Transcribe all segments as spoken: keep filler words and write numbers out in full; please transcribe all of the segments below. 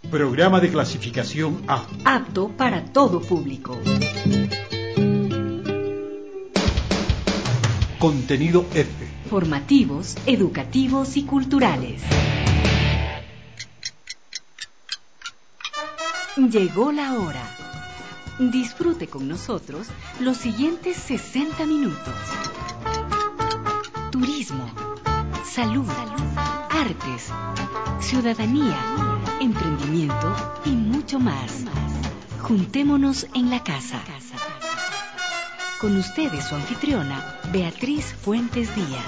Programa de clasificación A. Apto para todo público. Contenido F. Formativos, educativos y culturales. Llegó la hora. Disfrute con nosotros los siguientes sesenta minutos. Turismo, salud, artes, ciudadanía, emprendimiento y mucho más. Juntémonos en la casa. Con ustedes su anfitriona, Beatriz Fuentes Díaz.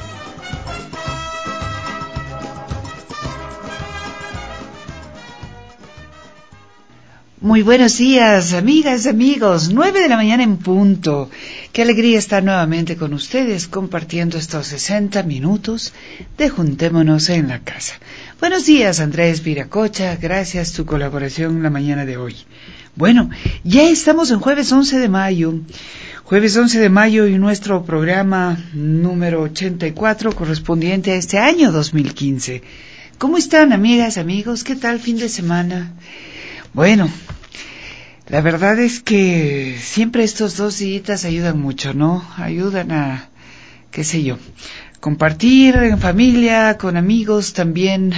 Muy buenos días, amigas, amigos. Nueve de la mañana en punto. Qué alegría estar nuevamente con ustedes compartiendo estos sesenta minutos de Juntémonos en la Casa. Buenos días, Andrés Viracocha. Gracias tu colaboración en la mañana de hoy. Bueno, ya estamos en jueves once de mayo. Jueves once de mayo y nuestro programa número ochenta y cuatro correspondiente a este año dos mil quince. ¿Cómo están, amigas, amigos? ¿Qué tal fin de semana? Bueno, la verdad es que siempre estos dos días ayudan mucho, ¿no? Ayudan a, qué sé yo, compartir en familia, con amigos, también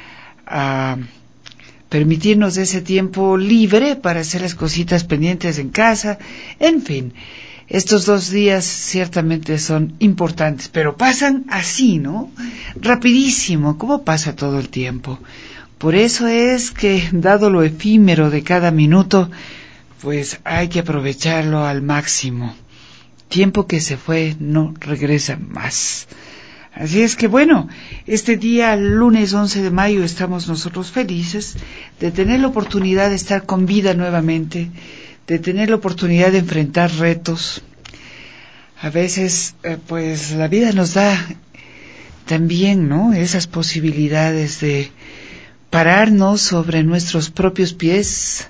a permitirnos ese tiempo libre para hacer las cositas pendientes en casa. En fin, estos dos días ciertamente son importantes, pero pasan así, ¿no? Rapidísimo, ¿cómo pasa todo el tiempo? Por eso es que, dado lo efímero de cada minuto, pues hay que aprovecharlo al máximo. Tiempo que se fue no regresa más. Así es que bueno, este día, lunes once de mayo, estamos nosotros felices de tener la oportunidad de estar con vida nuevamente, de tener la oportunidad de enfrentar retos. A veces, eh, pues la vida nos da también, ¿no?, esas posibilidades de pararnos sobre nuestros propios pies,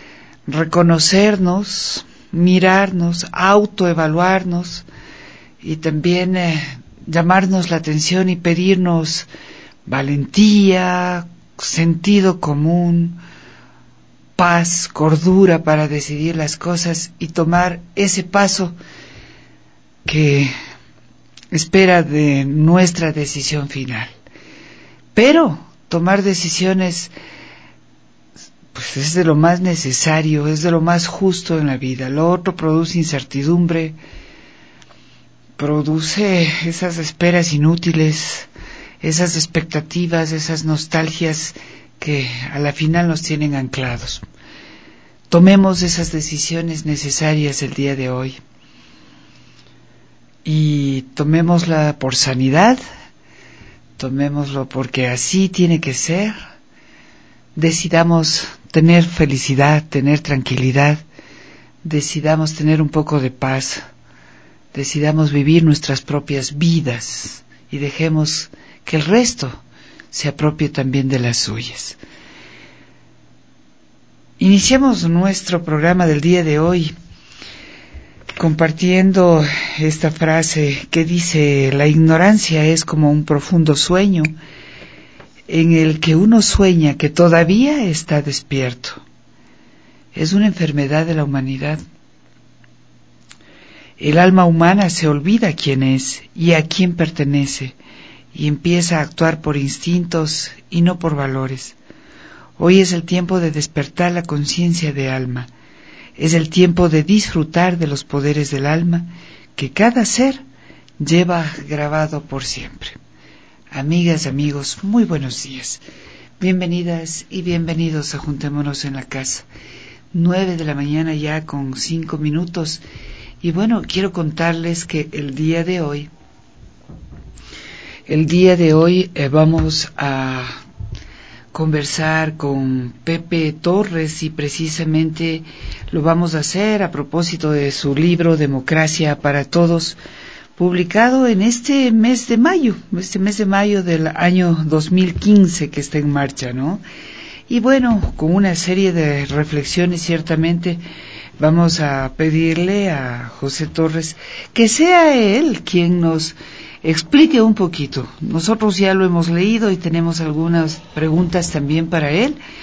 reconocernos, mirarnos, autoevaluarnos y también eh, llamarnos la atención y pedirnos valentía, sentido común, paz, cordura para decidir las cosas y tomar ese paso que espera de nuestra decisión final. Pero tomar decisiones, pues es de lo más necesario, es de lo más justo en la vida. Lo otro produce incertidumbre, produce esas esperas inútiles, esas expectativas, esas nostalgias que a la final nos tienen anclados. Tomemos esas decisiones necesarias el día de hoy y tomémosla por sanidad. Tomémoslo porque así tiene que ser. Decidamos tener felicidad, tener tranquilidad. Decidamos tener un poco de paz. Decidamos vivir nuestras propias vidas y dejemos que el resto se apropie también de las suyas. Iniciamos nuestro programa del día de hoy compartiendo esta frase que dice: la ignorancia es como un profundo sueño en el que uno sueña que todavía está despierto. Es una enfermedad de la humanidad. El alma humana se olvida quién es y a quién pertenece y empieza a actuar por instintos y no por valores. Hoy es el tiempo de despertar la conciencia de alma. Es el tiempo de disfrutar de los poderes del alma que cada ser lleva grabado por siempre. Amigas, amigos, muy buenos días. Bienvenidas y bienvenidos a Juntémonos en la Casa. Nueve de la mañana ya con cinco minutos. Y bueno, quiero contarles que el día de hoy, el día de hoy eh, vamos a conversar con Pepe Torres y precisamente lo vamos a hacer a propósito de su libro Democracia para Todos, publicado en este mes de mayo, este mes de mayo del año dos mil quince que está en marcha, ¿no? Y bueno, con una serie de reflexiones ciertamente vamos a pedirle a José Torres que sea él quien nos explique un poquito. Nosotros ya lo hemos leído y tenemos algunas preguntas también para él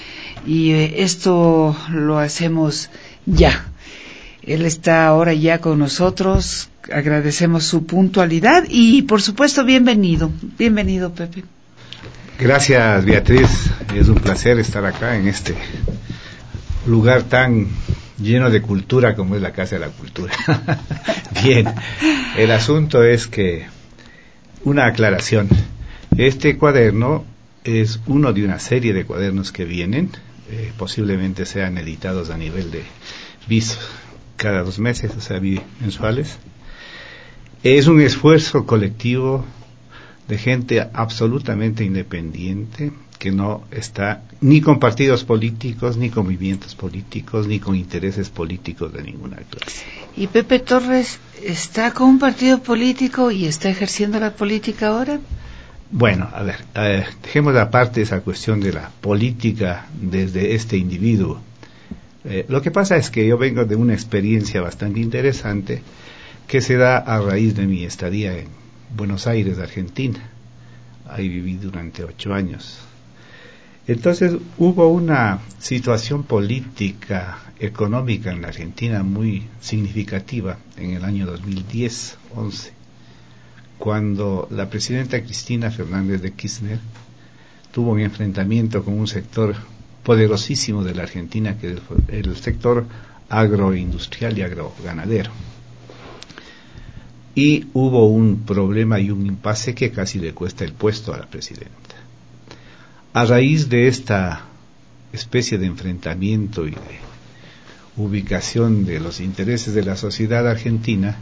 y eh, esto lo hacemos ya. Él está ahora ya con nosotros, agradecemos su puntualidad y por supuesto bienvenido, bienvenido Pepe. Gracias Beatriz, es un placer estar acá en este lugar tan lleno de cultura como es la Casa de la Cultura. Bien, el asunto es que, una aclaración, este cuaderno es uno de una serie de cuadernos que vienen, eh, posiblemente sean editados a nivel de bis cada dos meses, o sea, mensuales. Es un esfuerzo colectivo de gente absolutamente independiente, que no está ni con partidos políticos, ni con movimientos políticos, ni con intereses políticos de ninguna clase. ¿Y Pepe Torres está con un partido político y está ejerciendo la política ahora? Bueno, a ver, eh, dejemos aparte esa cuestión de la política desde este individuo. Eh, lo que pasa es que yo vengo de una experiencia bastante interesante que se da a raíz de mi estadía en Buenos Aires, Argentina. Ahí viví durante ocho años. Entonces hubo una situación política, económica en la Argentina muy significativa en el año dos mil diez once, cuando la presidenta Cristina Fernández de Kirchner tuvo un enfrentamiento con un sector poderosísimo de la Argentina, que es el sector agroindustrial y agroganadero. Y hubo un problema y un impasse que casi le cuesta el puesto a la presidenta. A raíz de esta especie de enfrentamiento y de ubicación de los intereses de la sociedad argentina,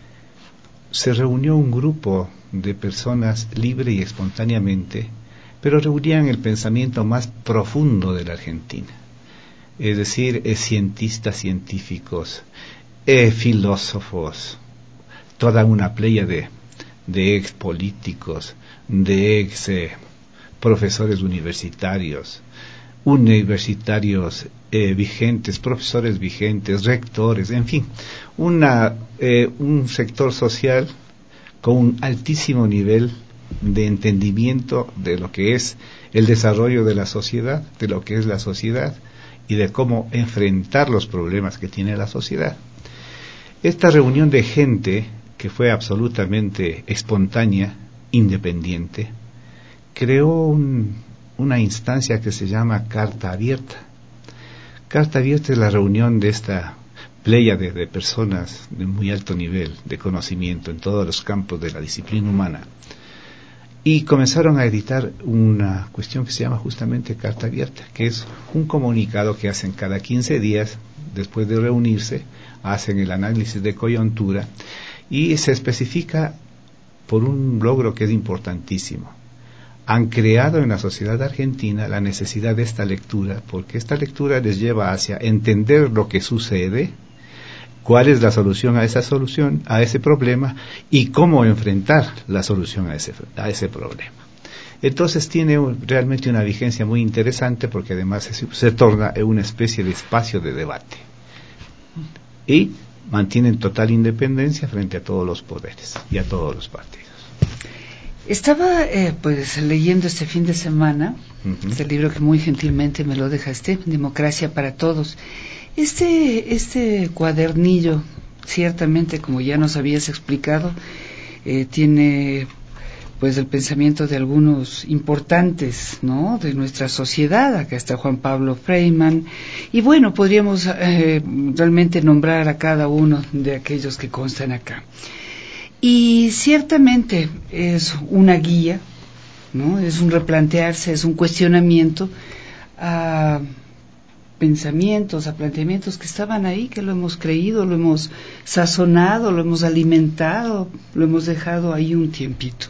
se reunió un grupo de personas libre y espontáneamente, pero reunían el pensamiento más profundo de la Argentina, es decir, eh, cientistas, científicos, eh, filósofos, toda una playa de, de ex políticos, de ex eh, profesores universitarios, universitarios eh, vigentes, profesores vigentes, rectores, en fin, una, eh, un sector social con un altísimo nivel de entendimiento de lo que es el desarrollo de la sociedad, de lo que es la sociedad y de cómo enfrentar los problemas que tiene la sociedad. Esta reunión de gente que fue absolutamente espontánea, independiente, creó un, una instancia que se llama Carta Abierta. Carta Abierta es la reunión de esta pléyade de personas de muy alto nivel de conocimiento en todos los campos de la disciplina humana, y comenzaron a editar una cuestión que se llama justamente Carta Abierta, que es un comunicado que hacen cada quince días, después de reunirse, hacen el análisis de coyuntura, y se especifica por un logro que es importantísimo. Han creado en la sociedad argentina la necesidad de esta lectura, porque esta lectura les lleva hacia entender lo que sucede, cuál es la solución a esa solución, a ese problema, y cómo enfrentar la solución a ese, a ese problema. Entonces tiene un, realmente una vigencia muy interesante, porque además se, se torna en una especie de espacio de debate. Y mantienen total independencia frente a todos los poderes y a todos los partidos. Estaba eh, pues leyendo este fin de semana uh-huh. este libro que muy gentilmente me lo dejaste, Democracia para Todos. Este este cuadernillo, ciertamente, como ya nos habías explicado, eh, tiene pues el pensamiento de algunos importantes, ¿no?, de nuestra sociedad. Acá está Juan Pablo Freyman, y bueno, podríamos eh, realmente nombrar a cada uno de aquellos que constan acá. Y ciertamente es una guía, ¿no?, es un replantearse, es un cuestionamiento a pensamientos, a planteamientos que estaban ahí, que lo hemos creído, lo hemos sazonado, lo hemos alimentado, lo hemos dejado ahí un tiempito.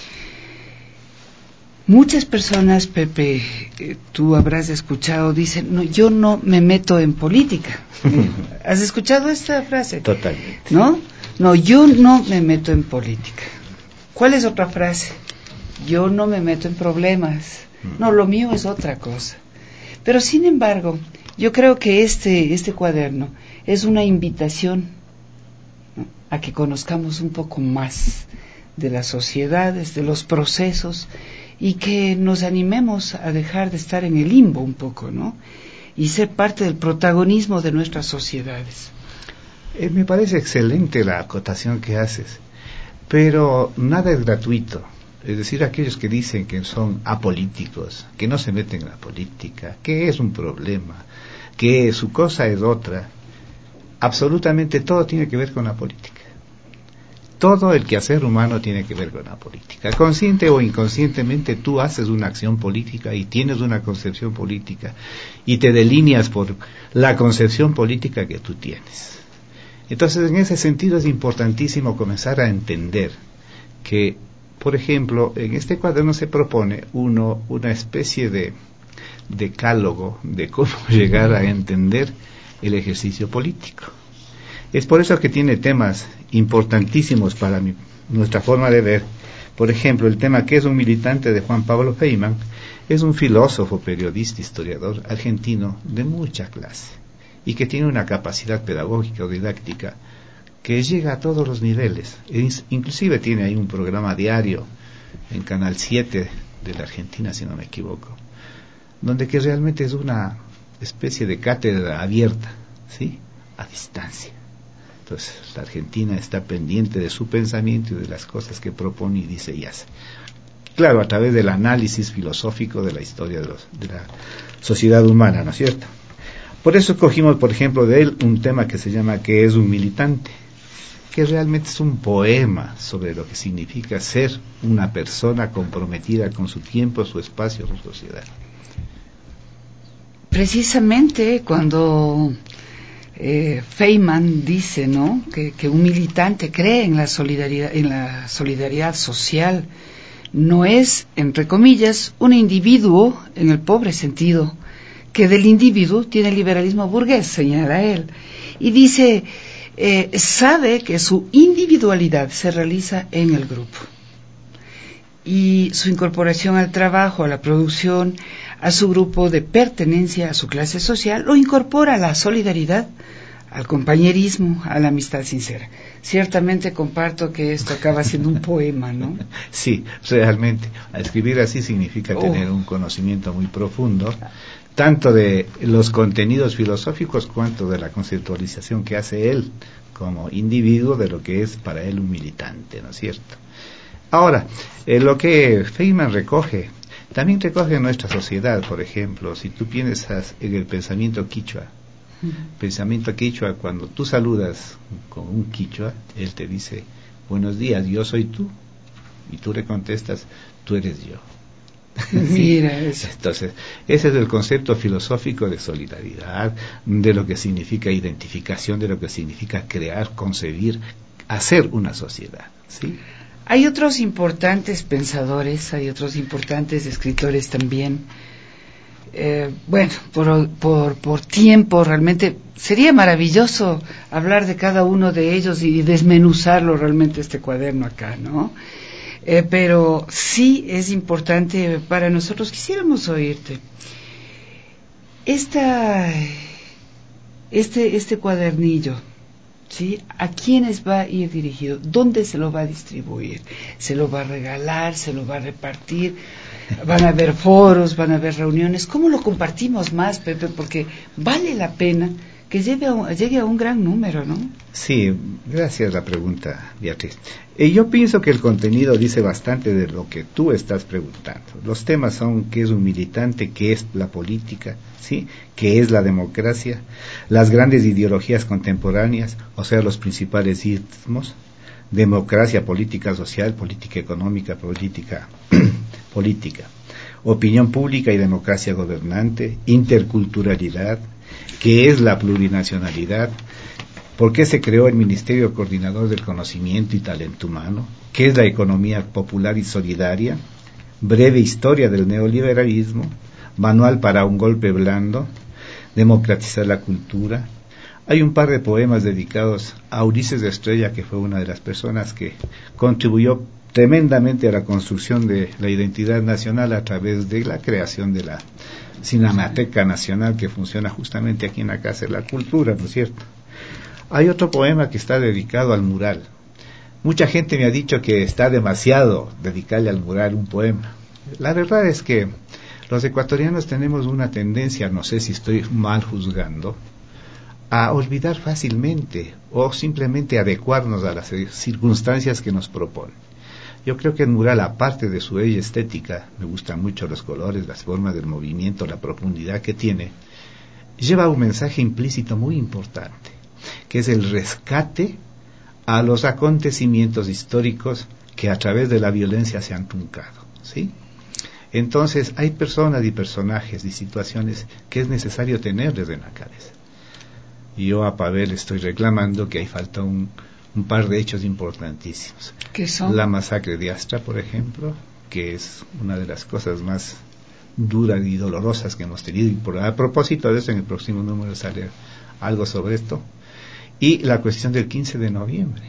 Muchas personas, Pepe, eh, tú habrás escuchado, dicen, no, yo no me meto en política. ¿Has escuchado esta frase? Totalmente. ¿No? No, yo no me meto en política. ¿Cuál es otra frase? Yo no me meto en problemas. No, lo mío es otra cosa. Pero sin embargo, yo creo que este, este cuaderno es una invitación, ¿no?, a que conozcamos un poco más de las sociedades, de los procesos, y que nos animemos a dejar de estar en el limbo un poco, ¿no? Y ser parte del protagonismo de nuestras sociedades. Eh, me parece excelente la acotación que haces, pero nada es gratuito. Es decir, aquellos que dicen que son apolíticos, que no se meten en la política, que es un problema, que su cosa es otra, absolutamente todo tiene que ver con la política. Todo el quehacer humano tiene que ver con la política. Consciente o inconscientemente tú haces una acción política y tienes una concepción política y te delineas por la concepción política que tú tienes. Entonces, en ese sentido es importantísimo comenzar a entender que, por ejemplo, en este cuaderno se propone uno una especie de decálogo de cómo llegar a entender el ejercicio político. Es por eso que tiene temas importantísimos para mi, nuestra forma de ver. Por ejemplo, el tema ¿qué es un militante? De Juan Pablo Feynman. Es un filósofo, periodista, historiador argentino de mucha clase y que tiene una capacidad pedagógica o didáctica que llega a todos los niveles. Inclusive tiene ahí un programa diario en Canal siete de la Argentina, si no me equivoco, donde que realmente es una especie de cátedra abierta, ¿sí?, a distancia. Entonces, la Argentina está pendiente de su pensamiento y de las cosas que propone y dice y hace. Claro, a través del análisis filosófico de la historia de, los, de la sociedad humana, ¿no es cierto? Por eso cogimos, por ejemplo, de él un tema que se llama ¿qué es un militante?, que realmente es un poema sobre lo que significa ser una persona comprometida con su tiempo, su espacio, su sociedad. Precisamente cuando eh, Feynman dice, ¿no?, que, que un militante cree en la solidaridad, en la solidaridad social, no es, entre comillas, un individuo en el pobre sentido, que del individuo tiene el liberalismo burgués, señala él, y dice, eh, sabe que su individualidad se realiza en el grupo, y su incorporación al trabajo, a la producción, a su grupo de pertenencia, a su clase social, lo incorpora a la solidaridad, al compañerismo, a la amistad sincera. Ciertamente comparto que esto acaba siendo un poema, ¿no? Sí, realmente. Escribir así significa oh. tener un conocimiento muy profundo, tanto de los contenidos filosóficos cuanto de la conceptualización que hace él como individuo de lo que es para él un militante, ¿no es cierto? Ahora, eh, lo que Feynman recoge, también recoge en nuestra sociedad, por ejemplo, si tú piensas en el pensamiento quichua, pensamiento quichua, cuando tú saludas con un quichua, él te dice, buenos días, yo soy tú, y tú le contestas, tú eres yo. Mira eso. Entonces, ese es el concepto filosófico de solidaridad, de lo que significa identificación, de lo que significa crear, concebir, hacer una sociedad, ¿sí? Hay otros importantes pensadores, hay otros importantes escritores también. Eh, bueno, por, por, por tiempo realmente sería maravilloso hablar de cada uno de ellos y desmenuzarlo realmente este cuaderno acá, ¿no? Eh, pero sí es importante para nosotros, quisiéramos oírte. Esta, este, este cuadernillo, ¿sí?, ¿a quiénes va a ir dirigido? ¿Dónde se lo va a distribuir? ¿Se lo va a regalar? ¿Se lo va a repartir? ¿Van a haber foros? ¿Van a haber reuniones? ¿Cómo lo compartimos más, Pepe? Porque vale la pena que llegue a, llegue a un gran número, ¿no? Sí, gracias la pregunta, Beatriz. Eh, yo pienso que el contenido dice bastante de lo que tú estás preguntando. Los temas son qué es un militante, qué es la política, ¿sí?, qué es la democracia, las grandes ideologías contemporáneas, o sea, los principales ismos, democracia, política social, política económica, política política, opinión pública y democracia gobernante, interculturalidad, qué es la plurinacionalidad, por qué se creó el Ministerio Coordinador del Conocimiento y Talento Humano, qué es la economía popular y solidaria, breve historia del neoliberalismo, manual para un golpe blando, democratizar la cultura. Hay un par de poemas dedicados a Ulises Estrella, que fue una de las personas que contribuyó tremendamente a la construcción de la identidad nacional a través de la creación de la Cinemateca Nacional, que funciona justamente aquí en la Casa de la Cultura, ¿no es cierto? Hay otro poema que está dedicado al mural. Mucha gente me ha dicho que está demasiado dedicarle al mural un poema. La verdad es que los ecuatorianos tenemos una tendencia, no sé si estoy mal juzgando, a olvidar fácilmente o simplemente adecuarnos a las circunstancias que nos proponen. Yo creo que el mural, aparte de su bella estética, me gustan mucho los colores, las formas del movimiento, la profundidad que tiene, lleva un mensaje implícito muy importante, que es el rescate a los acontecimientos históricos que a través de la violencia se han truncado, ¿sí? Entonces hay personas y personajes y situaciones que es necesario tenerles en la cabeza. Y yo a Pavel estoy reclamando que hay falta un, un par de hechos importantísimos. ¿Qué son? La masacre de Astra, por ejemplo, que es una de las cosas más duras y dolorosas que hemos tenido, y por, a propósito de eso en el próximo número sale algo sobre esto, y la cuestión del quince de noviembre,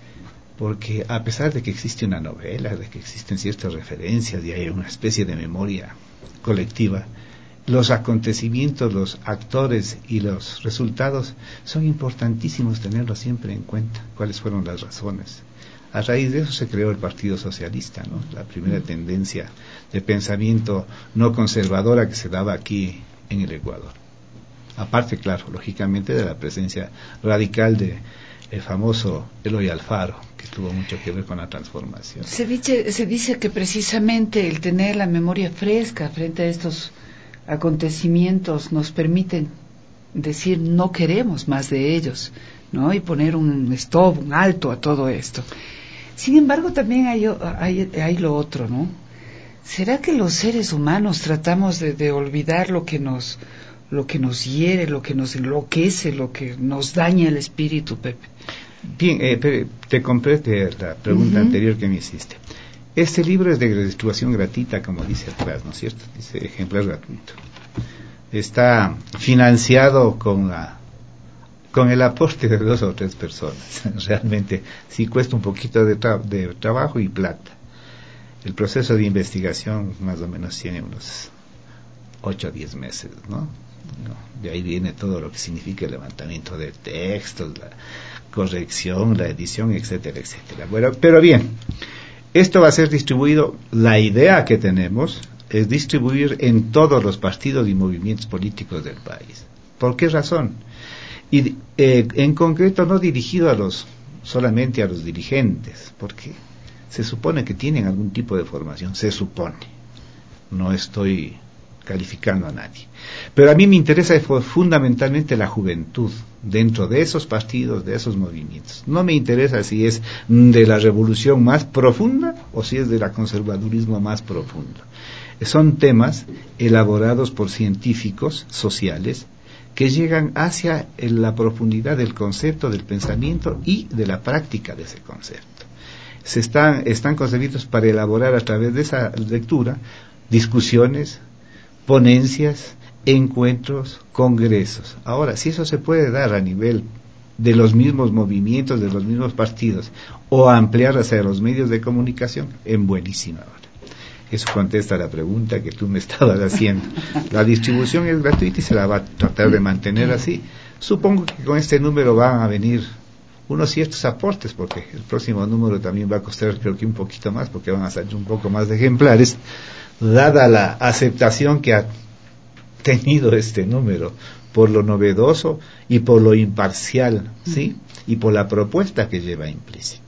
porque a pesar de que existe una novela, de que existen ciertas referencias y hay una especie de memoria colectiva, los acontecimientos, los actores y los resultados son importantísimos tenerlos siempre en cuenta, cuáles fueron las razones. A raíz de eso se creó el Partido Socialista, ¿no? La primera tendencia de pensamiento no conservadora que se daba aquí en el Ecuador. Aparte, claro, lógicamente de la presencia radical de el famoso Eloy Alfaro, que tuvo mucho que ver con la transformación. Se dice, se dice que precisamente el tener la memoria fresca frente a estos acontecimientos nos permiten decir no queremos más de ellos, ¿no? Y poner un stop, un alto a todo esto. Sin embargo, también hay, hay, hay lo otro, ¿no? ¿Será que los seres humanos tratamos de, de olvidar lo que nos lo que nos hiere, lo que nos enloquece, lo que nos daña el espíritu, Pepe? Bien, eh, te compré la pregunta uh-huh. anterior que me hiciste. Este libro es de distribución gratuita, como dice atrás, ¿no es cierto? Dice ejemplar gratuito. Está financiado con la con el aporte de dos o tres personas. Realmente sí cuesta un poquito de, tra- de trabajo y plata. El proceso de investigación más o menos tiene unos ocho a diez meses, ¿no? ¿no? De ahí viene todo lo que significa el levantamiento de textos, la corrección, la edición, etcétera, etcétera. Bueno, pero bien, esto va a ser distribuido, la idea que tenemos es distribuir en todos los partidos y movimientos políticos del país. ¿Por qué razón? Y eh, en concreto no dirigido a los solamente a los dirigentes, porque se supone que tienen algún tipo de formación, se supone. No estoy calificando a nadie. Pero a mí me interesa fundamentalmente la juventud dentro de esos partidos, de esos movimientos. No me interesa si es de la revolución más profunda o si es del conservadurismo más profundo. Son temas elaborados por científicos sociales que llegan hacia la profundidad del concepto, del pensamiento y de la práctica de ese concepto. Se están, están concebidos para elaborar a través de esa lectura discusiones, ponencias, encuentros, congresos. Ahora, si eso se puede dar a nivel de los mismos movimientos, de los mismos partidos, o ampliar hacia los medios de comunicación, en buenísima hora. Eso contesta la pregunta que tú me estabas haciendo. La distribución es gratuita y se la va a tratar de mantener así. Supongo que con este número van a venir unos ciertos aportes, porque el próximo número también va a costar creo que un poquito más, porque van a salir un poco más de ejemplares, dada la aceptación que ha tenido este número por lo novedoso y por lo imparcial, ¿sí? Y por la propuesta que lleva implícita.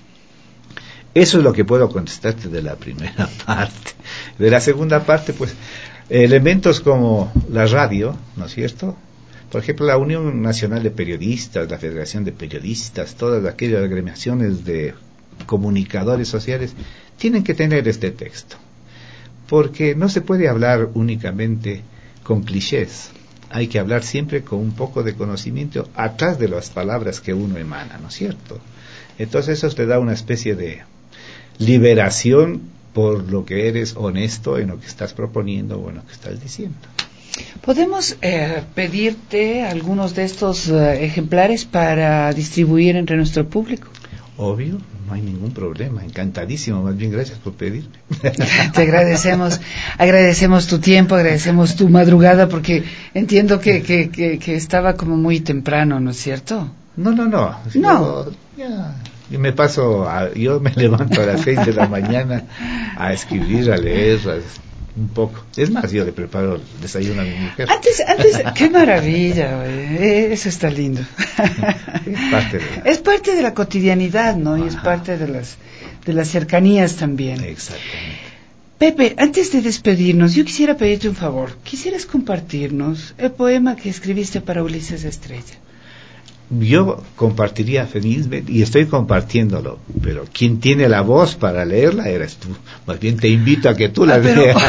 Eso es lo que puedo contestarte de la primera parte. De la segunda parte, pues, elementos como la radio, ¿no es cierto? Por ejemplo, la Unión Nacional de Periodistas, la Federación de Periodistas, todas aquellas agremiaciones de comunicadores sociales, tienen que tener este texto. Porque no se puede hablar únicamente con clichés. Hay que hablar siempre con un poco de conocimiento atrás de las palabras que uno emana, ¿no es cierto? Entonces eso te da una especie de liberación por lo que eres honesto en lo que estás proponiendo o en lo que estás diciendo. ¿Podemos eh, pedirte algunos de estos eh, ejemplares para distribuir entre nuestro público? Obvio, no hay ningún problema, encantadísimo, más bien gracias por pedirme. Te agradecemos, agradecemos tu tiempo, agradecemos tu madrugada, porque entiendo que, que, que, que estaba como muy temprano, ¿no es cierto? No, no, no. No. Yo, ya, Y me paso, a, yo me levanto a las seis de la mañana a escribir, a leer, a, un poco. Es más, yo le preparo el desayuno a mi mujer. Antes, antes, qué maravilla, güey. Eso está lindo. Es parte de la, es parte de la cotidianidad, ¿no? Ajá. Y es parte de las, de las cercanías también. Exactamente. Pepe, antes de despedirnos, yo quisiera pedirte un favor. ¿Quisieras compartirnos el poema que escribiste para Ulises Estrella? Yo compartiría felizmente, y estoy compartiéndolo, pero quien tiene la voz para leerla eres tú. Más bien te invito a que tú la ah, pero... leas.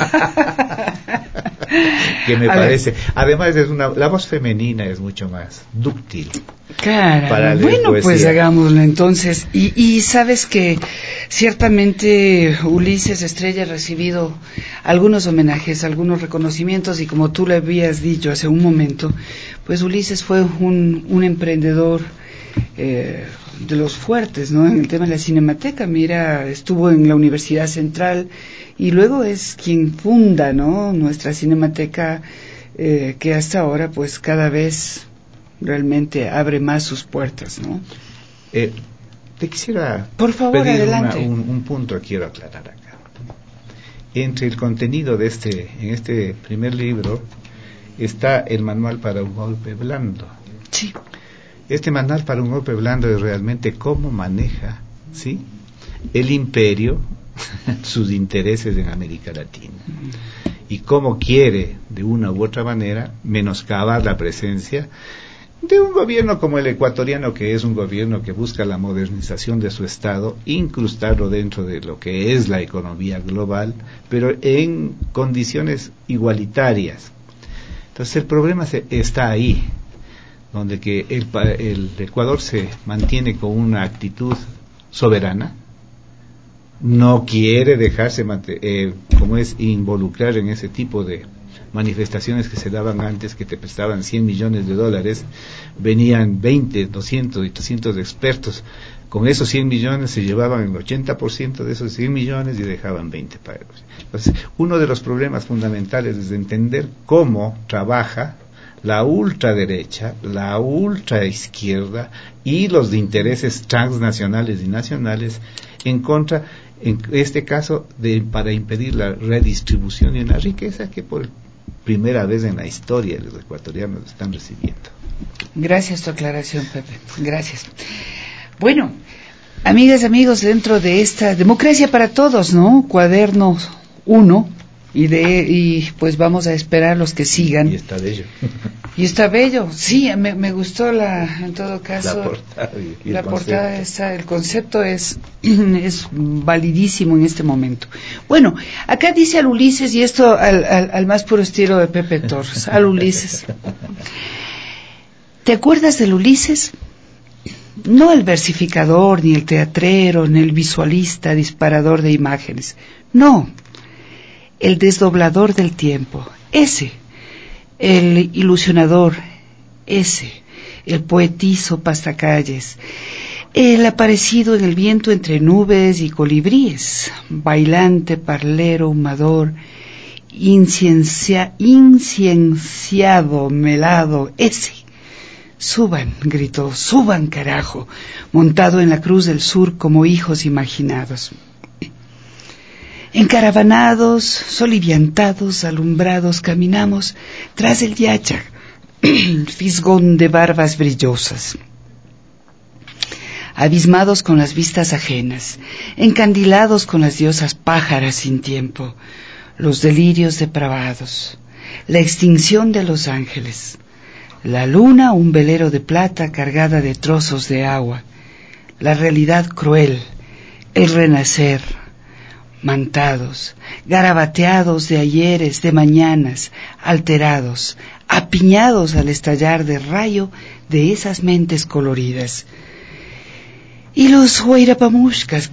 Que me a parece. Ver. Además, es una, la voz femenina es mucho más dúctil. Claro. Para bueno, poesía. Pues hagámoslo entonces. Y, y sabes que ciertamente Ulises Estrella ha recibido algunos homenajes, algunos reconocimientos, y como tú le habías dicho hace un momento, pues Ulises fue un, un emprendedor eh, de los fuertes, ¿no? En el tema de la Cinemateca. Mira, estuvo en la Universidad Central y luego es quien funda, ¿no? Nuestra Cinemateca, eh, que hasta ahora, pues cada vez realmente abre más sus puertas, ¿no? Eh, te quisiera por favor, pedir adelante. Una, un, un punto que quiero aclarar acá. Entre el contenido de este, en este primer libro, está el manual para un golpe blando. Sí. Este manual para un golpe blando es realmente cómo maneja, ¿sí?, el imperio sus intereses en América Latina y cómo quiere de una u otra manera menoscabar la presencia de un gobierno como el ecuatoriano, que es un gobierno que busca la modernización de su estado, incrustarlo dentro de lo que es la economía global, pero en condiciones igualitarias. Entonces el problema se, está ahí, donde que el, el Ecuador se mantiene con una actitud soberana, no quiere dejarse, eh, como es, involucrar en ese tipo de manifestaciones que se daban antes, que te prestaban cien millones de dólares, venían veinte, doscientos y trescientos expertos, con esos cien millones se llevaban el ochenta por ciento de esos cien millones y dejaban veinte para ellos. Entonces, uno de los problemas fundamentales es entender cómo trabaja la ultraderecha, la ultraizquierda y los de intereses transnacionales y nacionales en contra, en este caso, de, para impedir la redistribución de una riqueza que por primera vez en la historia los ecuatorianos están recibiendo. Gracias tu aclaración, Pepe. Gracias. Bueno, amigas, amigos, dentro de esta Democracia para Todos, ¿no? Cuaderno uno, y de y pues vamos a esperar los que sigan. Y está bello. Y está bello, sí, me, me gustó la, en todo caso, la portada, y, y la el portada está, el concepto es, es validísimo en este momento. Bueno, acá dice al Ulises, y esto al, al, al más puro estilo de Pepe Torres, al Ulises. ¿Te acuerdas del Ulises? No el versificador, ni el teatrero, ni el visualista, disparador de imágenes. No, el desdoblador del tiempo, ese. El ilusionador, ese, el poetizo pastacalles, el aparecido en el viento entre nubes y colibríes, bailante, parlero, humador, inciencia, incienciado, melado, ese. Suban, gritó, suban, carajo, montado en la cruz del sur como hijos imaginados. Encaravanados, soliviantados, alumbrados, caminamos tras el yacha, fisgón de barbas brillosas. Abismados con las vistas ajenas, encandilados con las diosas pájaras sin tiempo, los delirios depravados, la extinción de los ángeles, la luna un velero de plata cargada de trozos de agua, la realidad cruel, el renacer, mantados, garabateados de ayeres, de mañanas, alterados, apiñados al estallar de rayo de esas mentes coloridas. Y los huayrapamushkas,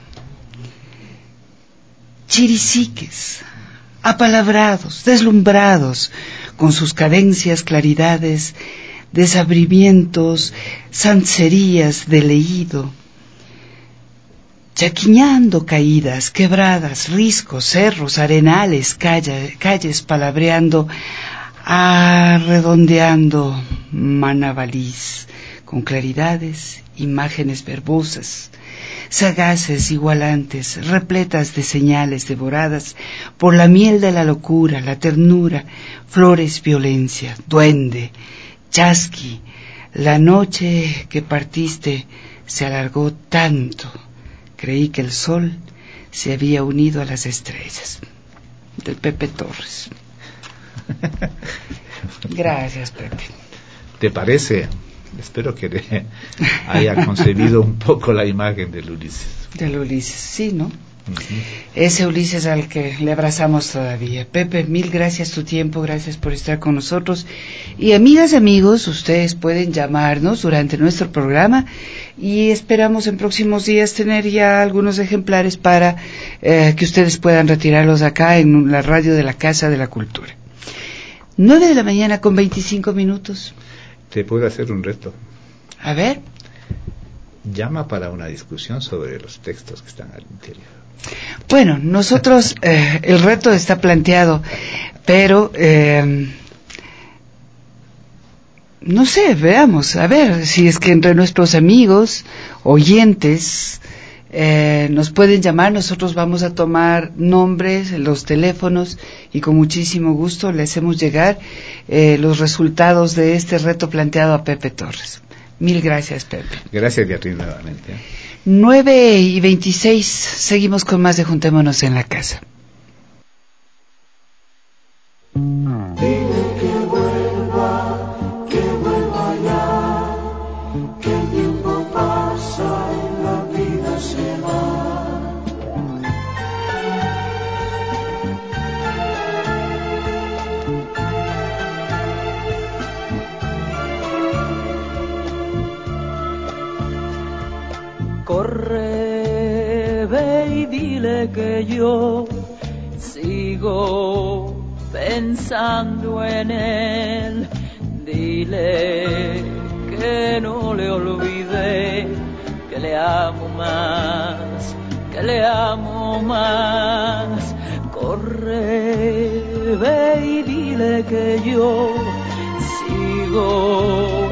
chiriciques, apalabrados, deslumbrados, con sus cadencias, claridades, desabrimientos, sancerías de leído, chaquiñando caídas, quebradas, riscos, cerros, arenales, calle, calles palabreando, arredondeando, manabalís, con claridades, imágenes verbosas, sagaces, igualantes, repletas de señales devoradas por la miel de la locura, la ternura, flores, violencia, duende, chasqui. La noche que partiste se alargó tanto, creí que el sol se había unido a las estrellas. De Pepe Torres. Gracias, Pepe. ¿Te parece? Espero que le haya concebido un poco la imagen del Ulises. Del Ulises, sí, ¿no? Uh-huh. Ese Ulises al que le abrazamos todavía. Pepe, mil gracias tu tiempo, gracias por estar con nosotros. Y amigas, amigos, ustedes pueden llamarnos durante nuestro programa y esperamos en próximos días tener ya algunos ejemplares para eh, que ustedes puedan retirarlos acá en la radio de la Casa de la Cultura. Nueve de la mañana con veinticinco minutos. Te puedo hacer un reto. A ver. Llama para una discusión sobre los textos que están al interior. Bueno, nosotros, eh, el reto está planteado, pero eh, no sé, veamos, a ver si es que entre nuestros amigos, oyentes, eh, nos pueden llamar. Nosotros vamos a tomar nombres, los teléfonos, y con muchísimo gusto le hacemos llegar eh, los resultados de este reto planteado a Pepe Torres. Mil gracias, Pepe. Gracias, Beatriz, nuevamente. nueve y veintiséis, seguimos con más de Juntémonos en la Casa. Dile que vuelva, que vuelva ya, que el tiempo pasa y la vida se va. Corre, ve y dile que yo sigo pensando en él. Dile que no le olvidé, que le amo más, que le amo más. Corre, ve y dile que yo sigo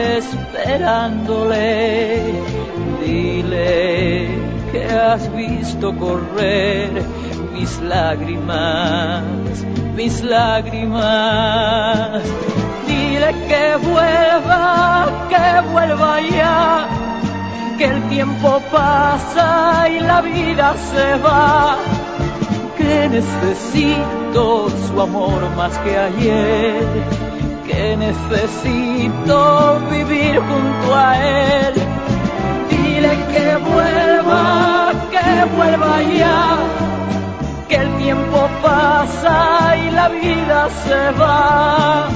esperándole. Dile que has visto correr mis lágrimas, mis lágrimas. Dile que vuelva, que vuelva ya, que el tiempo pasa y la vida se va. Que necesito su amor más que ayer, que necesito vivir junto a él. Dile que vuelva, que vuelva ya, que el tiempo pasa y la vida se va.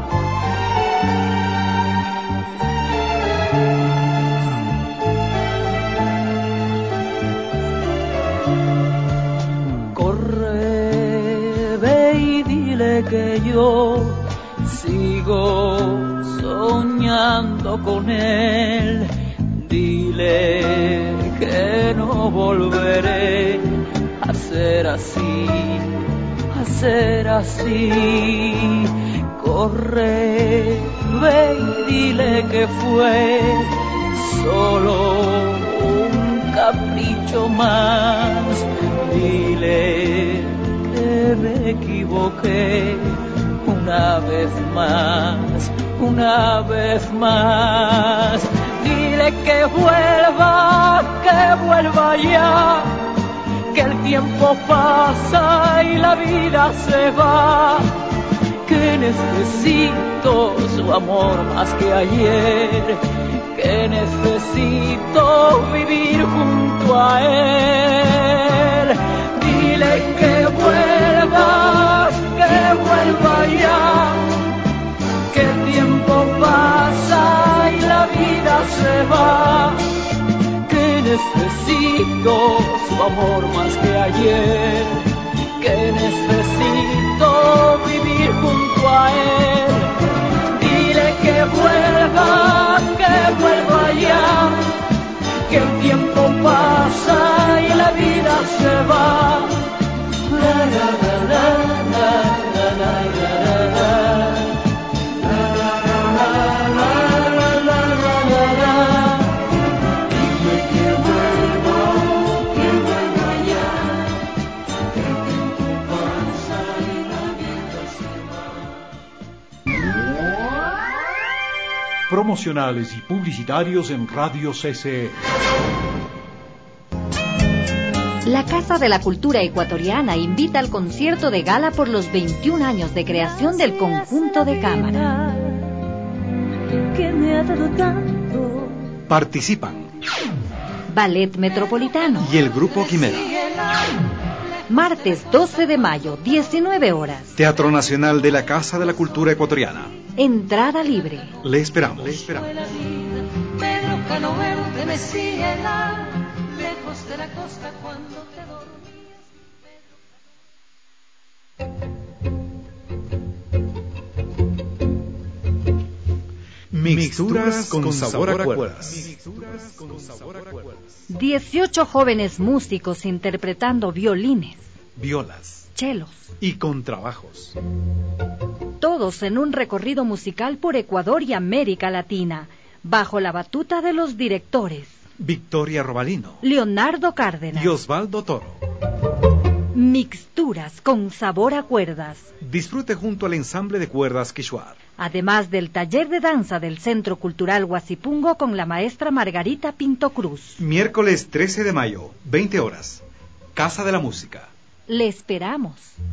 Corre, ve y dile que yo sigo soñando con él. Dile que no volveré a ser así, a ser así. Corre, ve y dile que fue solo un capricho más. Dile que me equivoqué una vez más, una vez más. Dile que vuelva, que vuelva ya, que el tiempo pasa y la vida se va. Que necesito su amor más que ayer, que necesito vivir junto a él. Dile que vuelva, que vuelva ya, que el tiempo pasa y la vida se va. Que necesito su amor más que ayer, que necesito vivir junto a él. Dile que vuelva, que vuelva ya, que el tiempo pasa y la vida se va. La, la, la, la, la, la, la, la, la, la. promocionales y publicitarios en Radio C C E. La Casa de la Cultura Ecuatoriana invita al concierto de gala por los veintiún años de creación del conjunto de cámara. Participan Ballet Metropolitano y el Grupo Quimera. Martes doce de mayo, diecinueve horas. Teatro Nacional de la Casa de la Cultura Ecuatoriana. Entrada libre. Le esperamos. Le esperamos. Pedro Canoero de Messiela, lejos de la costa cuando te dormías. Mixturas con sabor a cuerdas. dieciocho jóvenes músicos interpretando violines, Violas chelos, y contrabajos. todos en un recorrido musical por Ecuador y América Latina, bajo la batuta de los directores Victoria Robalino Leonardo Cárdenas y Osvaldo Toro. Mixturas con sabor a cuerdas. Disfrute junto al ensamble de cuerdas Quixuar. Además del taller de danza del Centro Cultural Huasipungo con la maestra Margarita Pinto Cruz. Miércoles trece de mayo, veinte horas. Casa de la Música. Le esperamos.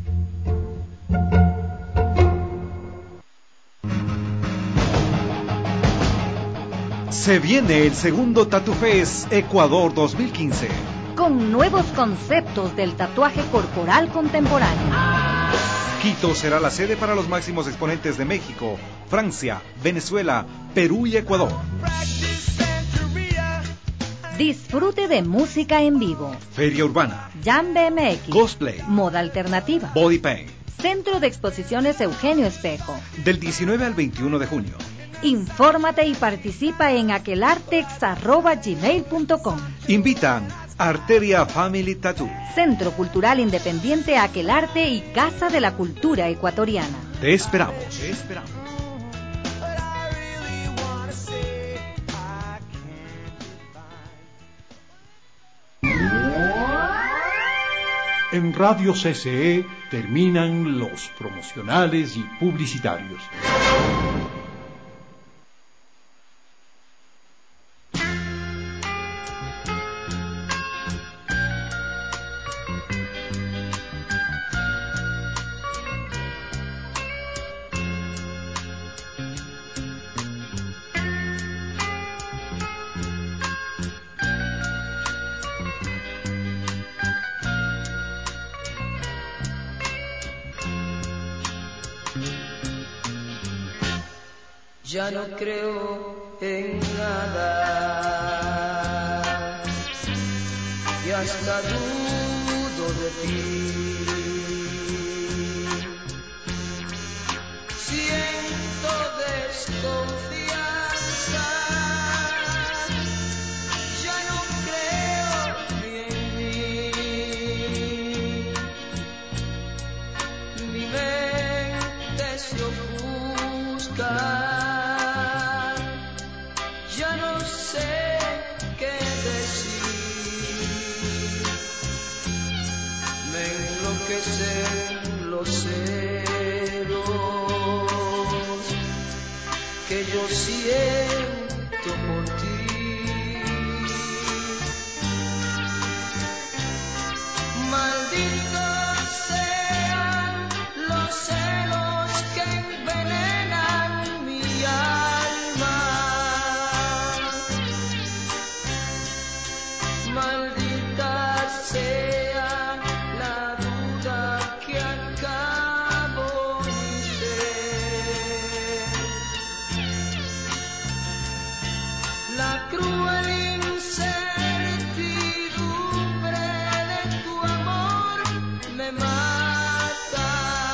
Se viene el segundo Tattoo Fest Ecuador dos mil quince. Con nuevos conceptos del tatuaje corporal contemporáneo. Quito será la sede para los máximos exponentes de México, Francia, Venezuela, Perú y Ecuador. Disfrute de música en vivo. Feria Urbana, Jam B M X, Cosplay, Moda Alternativa, Body Paint. Centro de Exposiciones Eugenio Espejo. Del diecinueve al veintiuno de junio. Infórmate y participa en aquelartex arroba gmail punto com. Invitan Arteria Family Tattoo. Centro Cultural Independiente Aquelarte y Casa de la Cultura Ecuatoriana. Te esperamos. Te esperamos. En Radio C C E terminan los promocionales y publicitarios. Ya no creo en nada y hasta dudo de ti. Siento desconfianza, ya no creo ni en mí. Mi mente se ofusca. Ya no sé qué decir, me enloquecen los celos que yo siento por ti. Malditos sean los celos que envenenan mi alma. Maldita sea la duda que acabo mi ser. La cruel incertidumbre de tu amor me mata.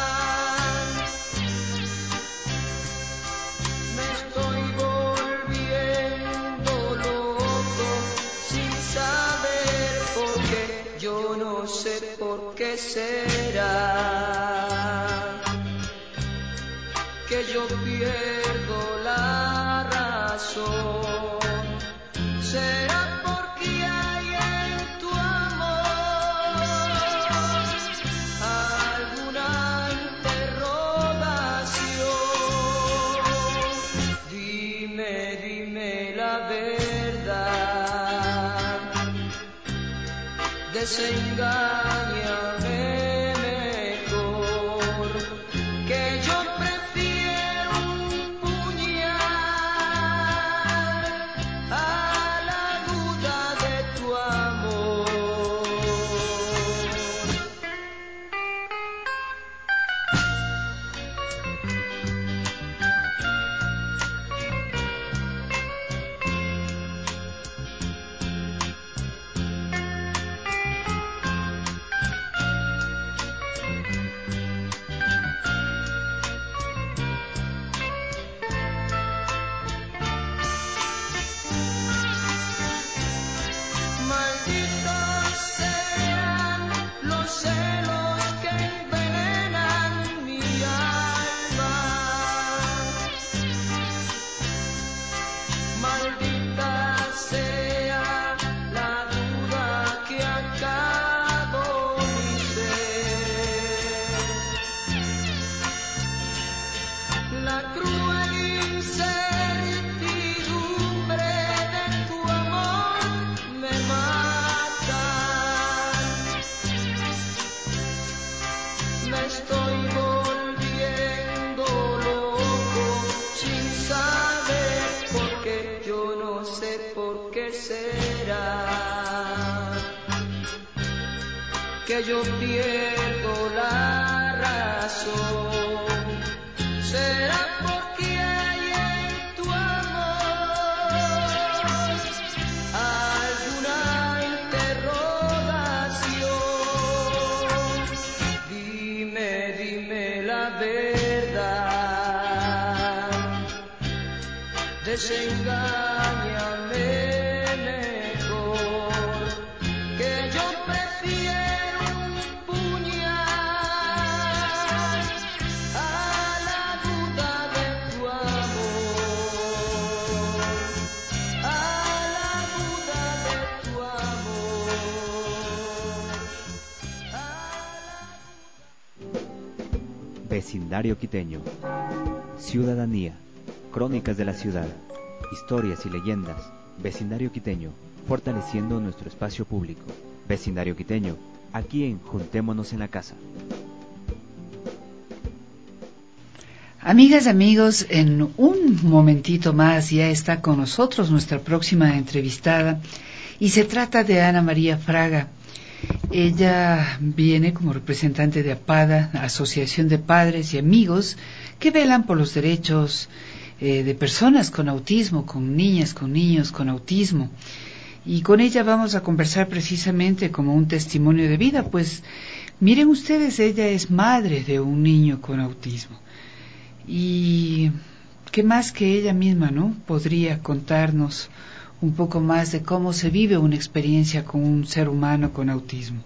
Me estoy volviendo loco sin saber por qué. Yo no sé por qué será que yo pierdo la razón. Será porque hay en tu amor alguna interrogación. Dime desengáñame mejor, que yo prefiero un puñal a la duda de tu amor. Malditos sean los celos que envenenan mi alma. Maldita sea la duda que acabó mi ser. La cruel incertidumbre de tu amor me mata. Me estoy volviendo loco sin saber por qué. Yo no sé por qué será que yo pierdo la razón. Será porque hay en tu amor alguna interrogación. Dime, dime la verdad, desengáñame mejor, que yo prefiero un puñal a la duda de tu amor, a la duda de tu amor, a la... Vecindario quiteño. Ciudadanía. Crónicas de la ciudad. Historias y leyendas. Vecindario quiteño. Fortaleciendo nuestro espacio público. Vecindario quiteño. Aquí en Juntémonos en la Casa. Amigas, amigos, en un momentito más ya está con nosotros nuestra próxima entrevistada y se trata de Ana María Fraga. Ella viene como representante de APADA, Asociación de Padres y Amigos que velan por los derechos eh, de personas con autismo, con niñas, con niños con autismo. Y con ella vamos a conversar precisamente como un testimonio de vida, pues miren ustedes, ella es madre de un niño con autismo. Y qué más que ella misma, ¿no? Podría contarnos un poco más de cómo se vive una experiencia con un ser humano con autismo.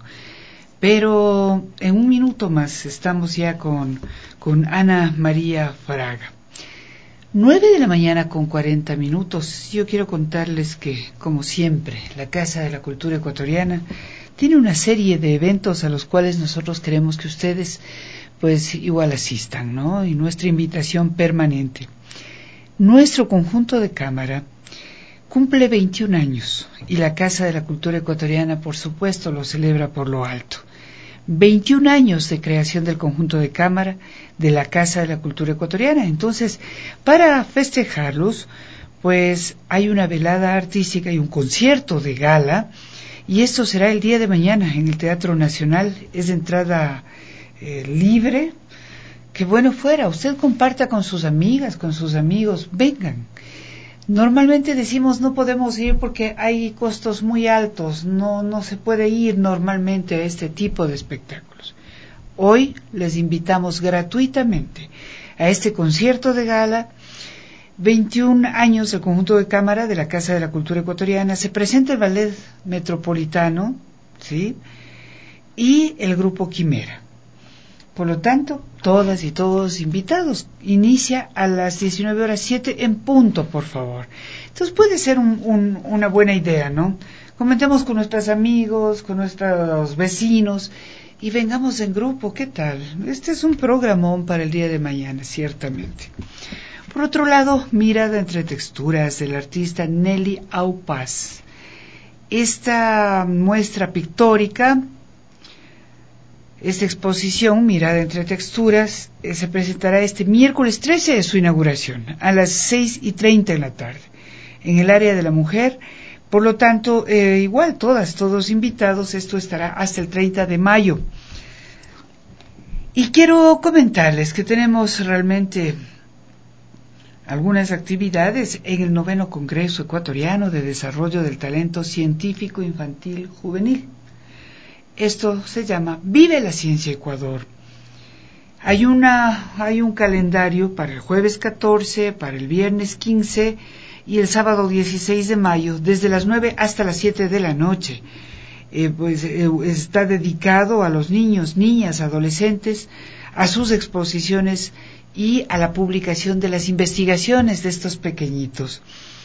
Pero en un minuto más estamos ya con, con Ana María Fraga. Nueve de la mañana con cuarenta minutos. Yo quiero contarles que, como siempre, la Casa de la Cultura Ecuatoriana tiene una serie de eventos a los cuales nosotros queremos que ustedes pues igual asistan, ¿no? Y nuestra invitación permanente. Nuestro conjunto de cámara cumple veintiún años y la Casa de la Cultura Ecuatoriana, por supuesto, lo celebra por lo alto. veintiún años de creación del conjunto de cámara de la Casa de la Cultura Ecuatoriana. Entonces, para festejarlos, pues hay una velada artística y un concierto de gala, y esto será el día de mañana en el Teatro Nacional. Es de entrada eh, libre. Que bueno fuera, usted comparta con sus amigas, con sus amigos, vengan. Normalmente decimos no podemos ir porque hay costos muy altos, no, no se puede ir normalmente a este tipo de espectáculos. Hoy les invitamos gratuitamente a este concierto de gala. veintiún años del conjunto de cámara de la Casa de la Cultura Ecuatoriana. Se presenta el Ballet Metropolitano, ¿sí? Y el Grupo Quimera. Por lo tanto, todas y todos invitados. Inicia a las diecinueve horas siete en punto, por favor. Entonces puede ser un, un, una buena idea, ¿no? Comentemos con nuestros amigos, con nuestros vecinos y vengamos en grupo. ¿Qué tal? Este es un programón para el día de mañana, ciertamente. Por otro lado, Mirada entre texturas del artista Nelly Aupaz. esta muestra pictórica, esta exposición Mirada entre Texturas, eh, se presentará este miércoles trece de su inauguración, a las seis y treinta de la tarde, en el área de la mujer. Por lo tanto, eh, igual todas, todos invitados, esto estará hasta el treinta de mayo. Y quiero comentarles que tenemos realmente algunas actividades en el noveno Congreso Ecuatoriano de Desarrollo del Talento Científico Infantil Juvenil. Esto se llama Vive la Ciencia Ecuador. Hay una, hay un calendario para el jueves catorce, para el viernes quince y el sábado dieciséis de mayo, desde las nueve hasta las siete de la noche. Eh, pues eh, está dedicado a los niños, niñas, adolescentes, a sus exposiciones y a la publicación de las investigaciones de estos pequeñitos.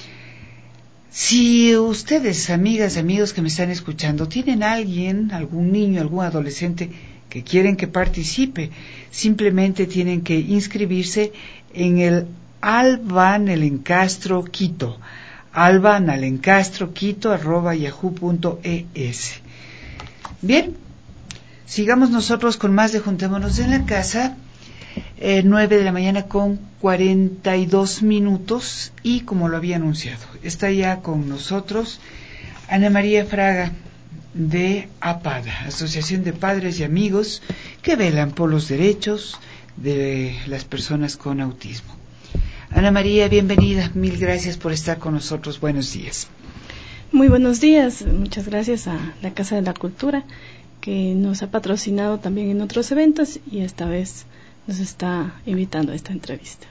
Si ustedes, amigas, amigos que me están escuchando, tienen a alguien, algún niño, algún adolescente que quieren que participe, simplemente tienen que inscribirse en el Alba Nalencastro Quito, alba nalencastro quito arroba yahoo punto es. Bien, sigamos nosotros con más de Juntémonos en la Casa. Eh, nueve de la mañana con cuarenta y dos minutos, y como lo había anunciado, está ya con nosotros Ana María Fraga de APADA, Asociación de Padres y Amigos que velan por los derechos de las personas con autismo. Ana María, bienvenida, mil gracias por estar con nosotros, buenos días. Muy buenos días, muchas gracias a la Casa de la Cultura, que nos ha patrocinado también en otros eventos y esta vez nos está invitando a esta entrevista.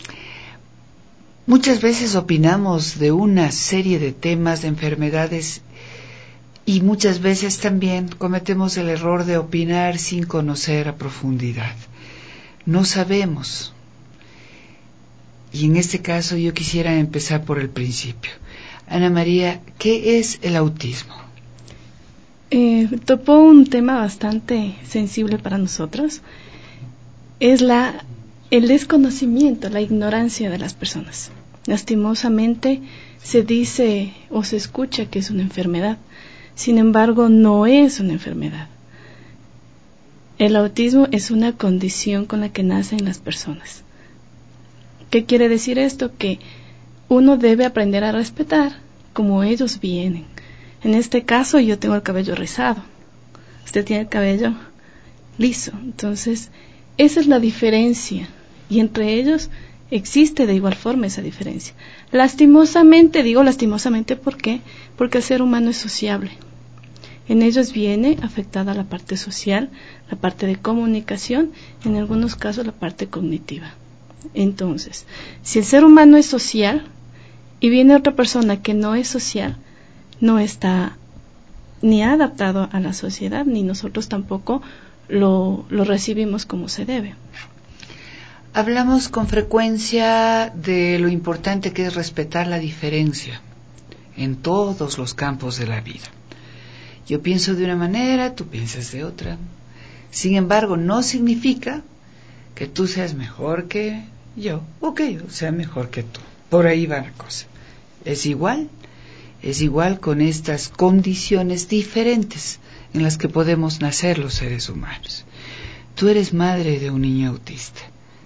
Muchas veces opinamos de una serie de temas, de enfermedades, y muchas veces también cometemos el error de opinar sin conocer a profundidad. No sabemos. Y en este caso yo quisiera empezar por el principio. Ana María, ¿qué es el autismo? Eh, topó un tema bastante sensible para nosotros. Es la, el desconocimiento, la ignorancia de las personas. Lastimosamente se dice o se escucha que es una enfermedad. Sin embargo, no es una enfermedad. El autismo es una condición con la que nacen las personas. ¿Qué quiere decir esto? Que uno debe aprender a respetar como ellos vienen. En este caso yo tengo el cabello rizado, usted tiene el cabello liso, entonces esa es la diferencia, y entre ellos existe de igual forma esa diferencia. Lastimosamente, digo lastimosamente, ¿por qué? Porque el ser humano es sociable. En ellos viene afectada la parte social, la parte de comunicación, en algunos casos la parte cognitiva. Entonces, si el ser humano es social y viene otra persona que no es social, no está ni adaptado a la sociedad, ni nosotros tampoco lo, lo recibimos como se debe. Hablamos con frecuencia de lo importante que es respetar la diferencia en todos los campos de la vida. Yo pienso de una manera, tú piensas de otra. Sin embargo, no significa que tú seas mejor que yo o que yo sea mejor que tú. Por ahí va la cosa. Es igual, es igual con estas condiciones diferentes en las que podemos nacer los seres humanos. Tú eres madre de un niño autista.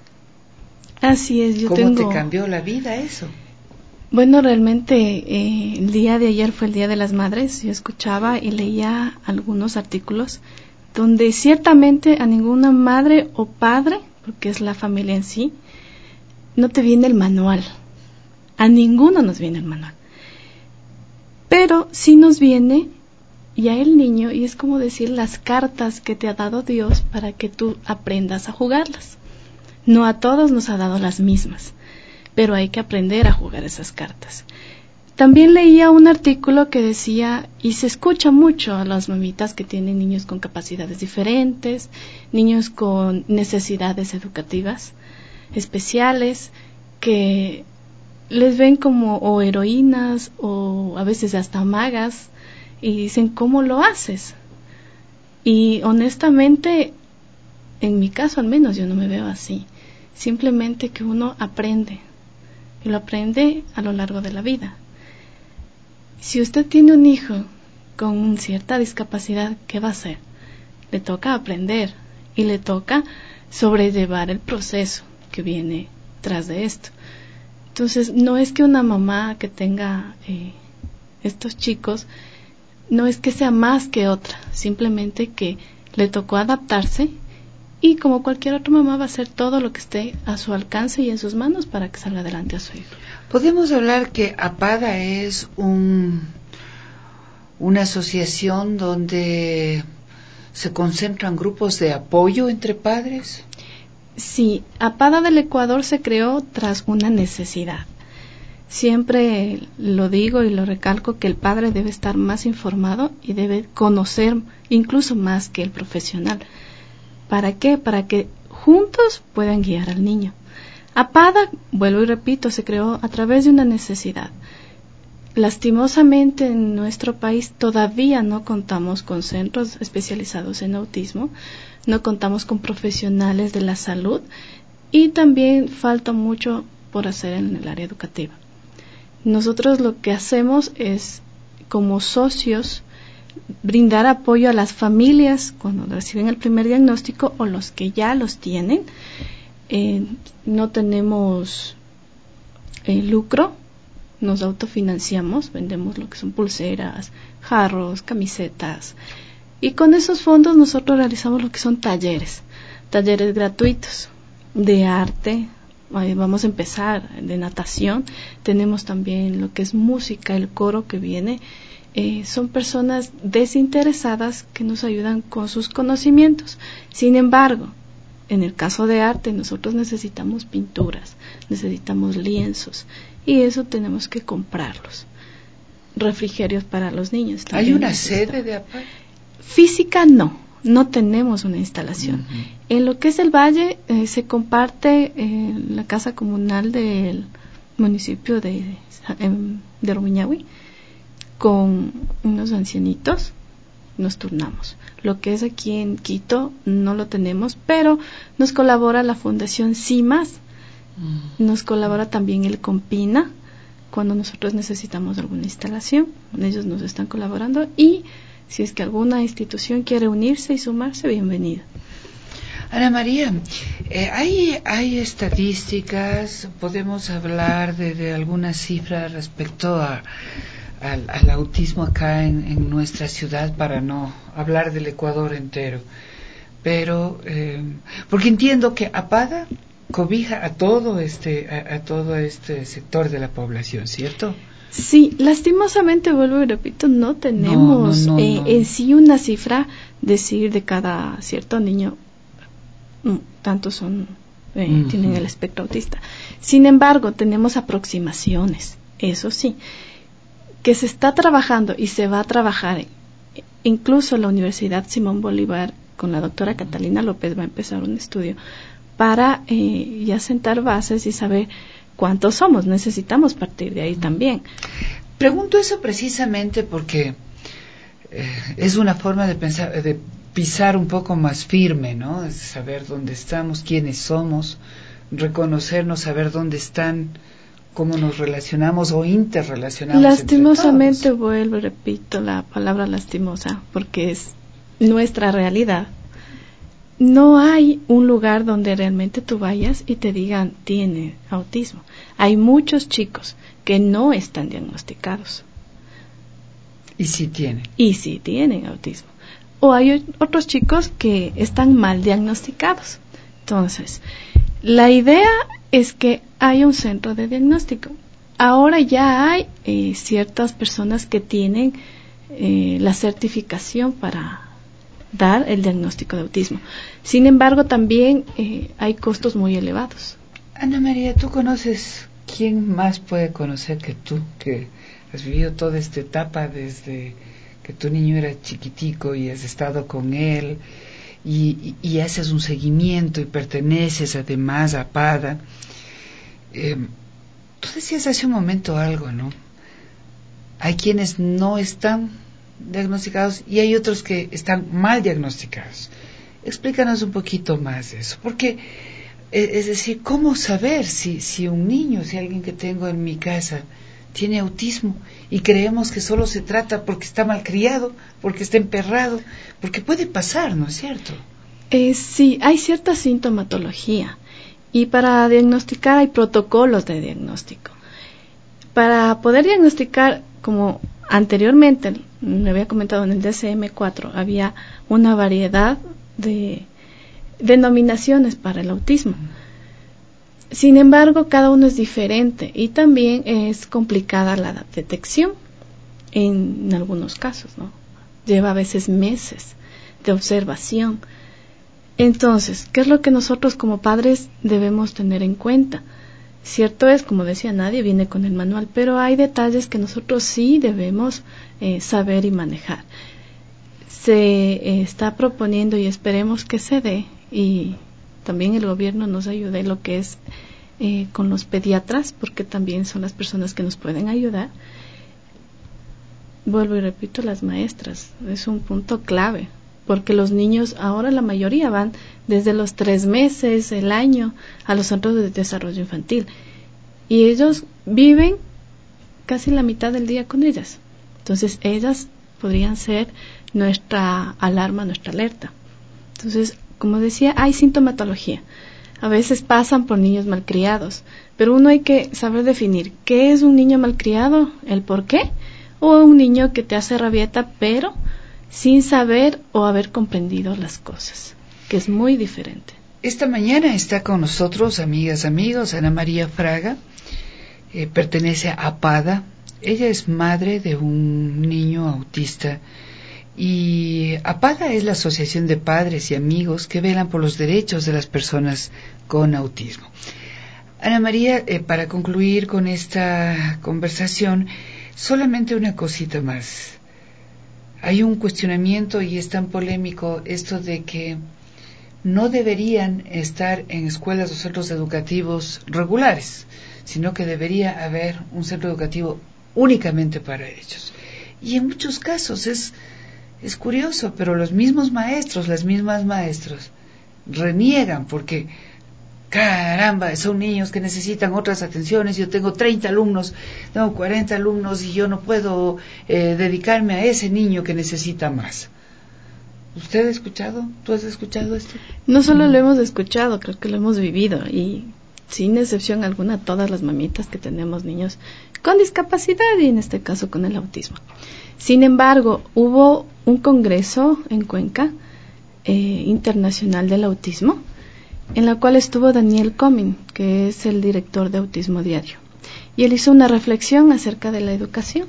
Así es, yo ¿Cómo tengo... te cambió la vida eso? Bueno, realmente eh, el día de ayer fue el Día de las Madres. Yo escuchaba y leía algunos artículos donde ciertamente a ninguna madre o padre, porque es la familia en sí, no te viene el manual. A ninguno nos viene el manual. Pero sí nos viene ya el niño, y es como decir las cartas que te ha dado Dios para que tú aprendas a jugarlas. No a todos nos ha dado las mismas, pero hay que aprender a jugar esas cartas. También leía un artículo que decía, y se escucha mucho a las mamitas que tienen niños con capacidades diferentes, niños con necesidades educativas especiales, que les ven como o heroínas o a veces hasta magas, y dicen, ¿cómo lo haces? Y honestamente, en mi caso al menos, yo no me veo así. Simplemente que uno aprende, y lo aprende a lo largo de la vida. Si usted tiene un hijo con cierta discapacidad, ¿qué va a hacer? Le toca aprender y le toca sobrellevar el proceso que viene tras de esto. Entonces, no es que una mamá que tenga eh, estos chicos, no es que sea más que otra, simplemente que le tocó adaptarse y como cualquier otra mamá va a hacer todo lo que esté a su alcance y en sus manos para que salga adelante a su hijo. Podemos hablar que APADA es un, una asociación donde se concentran grupos de apoyo entre padres. Sí, APADA del Ecuador se creó tras una necesidad. Siempre lo digo y lo recalco que el padre debe estar más informado y debe conocer incluso más que el profesional. ¿Para qué? Para que juntos puedan guiar al niño. APADA, vuelvo y repito, se creó a través de una necesidad. Lastimosamente en nuestro país todavía no contamos con centros especializados en autismo, no contamos con profesionales de la salud y también falta mucho por hacer en el área educativa. Nosotros lo que hacemos es, como socios, brindar apoyo a las familias cuando reciben el primer diagnóstico o los que ya los tienen. Eh, no tenemos eh, lucro, nos autofinanciamos, vendemos lo que son pulseras, jarros, camisetas y con esos fondos nosotros realizamos lo que son talleres, talleres gratuitos de arte. Ahí vamos a empezar de natación, tenemos también lo que es música, el coro que viene, eh, son personas desinteresadas que nos ayudan con sus conocimientos. Sin embargo, en el caso de arte nosotros necesitamos pinturas, necesitamos lienzos y eso tenemos que comprarlos. Refrigerios para los niños. ¿Hay una sede de APADA? Física no. No tenemos una instalación. Uh-huh. En lo que es el valle eh, se comparte eh, la casa comunal del municipio de, de Rumiñahui con unos ancianitos, nos turnamos. Lo que es aquí en Quito no lo tenemos, pero nos colabora la Fundación CIMAS, uh-huh. Nos colabora también el Compina cuando nosotros necesitamos alguna instalación, ellos nos están colaborando y si es que alguna institución quiere unirse y sumarse, bienvenida. Ana María, eh, ¿hay, hay estadísticas, podemos hablar de, de alguna cifra respecto a, al, al autismo acá en, en nuestra ciudad, para no hablar del Ecuador entero? Pero, eh, porque entiendo que APADA cobija a todo este, a, a todo este sector de la población, ¿cierto? Sí, lastimosamente, vuelvo y repito, no tenemos no, no, no, eh, no. en sí una cifra, decir de cada cierto niño, tantos son, eh, uh-huh. tienen el espectro autista. Sin embargo, tenemos aproximaciones, eso sí, que se está trabajando y se va a trabajar. Incluso la Universidad Simón Bolívar, con la doctora Catalina López, va a empezar un estudio para eh, ya sentar bases y saber cuántos somos. Necesitamos partir de ahí también. Pregunto eso precisamente porque eh, es una forma de pensar, de pisar un poco más firme, ¿no? Es saber dónde estamos, quiénes somos, reconocernos, saber dónde están, cómo nos relacionamos o interrelacionamos. Lastimosamente, entre todos. Vuelvo y repito la palabra lastimosa, porque es nuestra realidad. No hay un lugar donde realmente tú vayas y te digan tiene autismo. Hay muchos chicos que no están diagnosticados. Y sí tienen. Y sí tienen autismo. O hay otros chicos que están mal diagnosticados. Entonces, la idea es que haya un centro de diagnóstico. Ahora ya hay eh, ciertas personas que tienen eh, la certificación para dar el diagnóstico de autismo. Sin embargo, también eh, hay costos muy elevados. Ana María, ¿tú conoces? ¿Quién más puede conocer que tú, que has vivido toda esta etapa desde que tu niño era chiquitico y has estado con él y, y, y haces un seguimiento y perteneces además a APADA? Eh, tú decías hace un momento algo, ¿no? Hay quienes no están diagnosticados y hay otros que están mal diagnosticados. Explícanos un poquito más de eso, porque es decir, ¿cómo saber si, si un niño, si alguien que tengo en mi casa tiene autismo y creemos que solo se trata porque está malcriado, porque está emperrado, porque puede pasar, ¿no es cierto? Eh, sí, hay cierta sintomatología y para diagnosticar hay protocolos de diagnóstico. Para poder diagnosticar, como anteriormente me había comentado en el D S M cuatro, había una variedad de denominaciones para el autismo. Sin embargo, cada uno es diferente y también es complicada la detección en, en algunos casos, ¿no? Lleva a veces meses de observación. Entonces, ¿qué es lo que nosotros como padres debemos tener en cuenta? Cierto es, como decía, nadie viene con el manual, pero hay detalles que nosotros sí debemos eh, saber y manejar. Se eh, está proponiendo y esperemos que se dé, y también el gobierno nos ayude lo que es eh, con los pediatras, porque también son las personas que nos pueden ayudar. Vuelvo y repito, las maestras, es un punto clave, porque los niños ahora la mayoría van desde los tres meses, el año, a los centros de desarrollo infantil, y ellos viven casi la mitad del día con ellas. Entonces ellas podrían ser nuestra alarma, nuestra alerta. Entonces, como decía, hay sintomatología. A veces pasan por niños malcriados, pero uno hay que saber definir qué es un niño malcriado, el por qué, o un niño que te hace rabieta, pero sin saber o haber comprendido las cosas, que es muy diferente. Esta mañana está con nosotros, amigas, amigos, Ana María Fraga, eh, pertenece a APADA. Ella es madre de un niño autista y APADA es la Asociación de Padres y Amigos que velan por los derechos de las personas con autismo. Ana María, eh, para concluir con esta conversación, solamente una cosita más. Hay un cuestionamiento y es tan polémico esto de que no deberían estar en escuelas o centros educativos regulares, sino que debería haber un centro educativo únicamente para ellos. Y en muchos casos es, es curioso, pero los mismos maestros, las mismas maestros, reniegan porque, caramba, son niños que necesitan otras atenciones. Yo tengo treinta alumnos, tengo cuarenta alumnos y yo no puedo eh, dedicarme a ese niño que necesita más. ¿Usted ha escuchado? ¿Tú has escuchado esto? No solo lo hemos escuchado, creo que lo hemos vivido, y sin excepción alguna todas las mamitas que tenemos niños con discapacidad y en este caso con el autismo. Sin embargo, hubo un congreso en Cuenca eh, internacional del autismo, en la cual estuvo Daniel Comín, que es el director de Autismo Diario, y él hizo una reflexión acerca de la educación.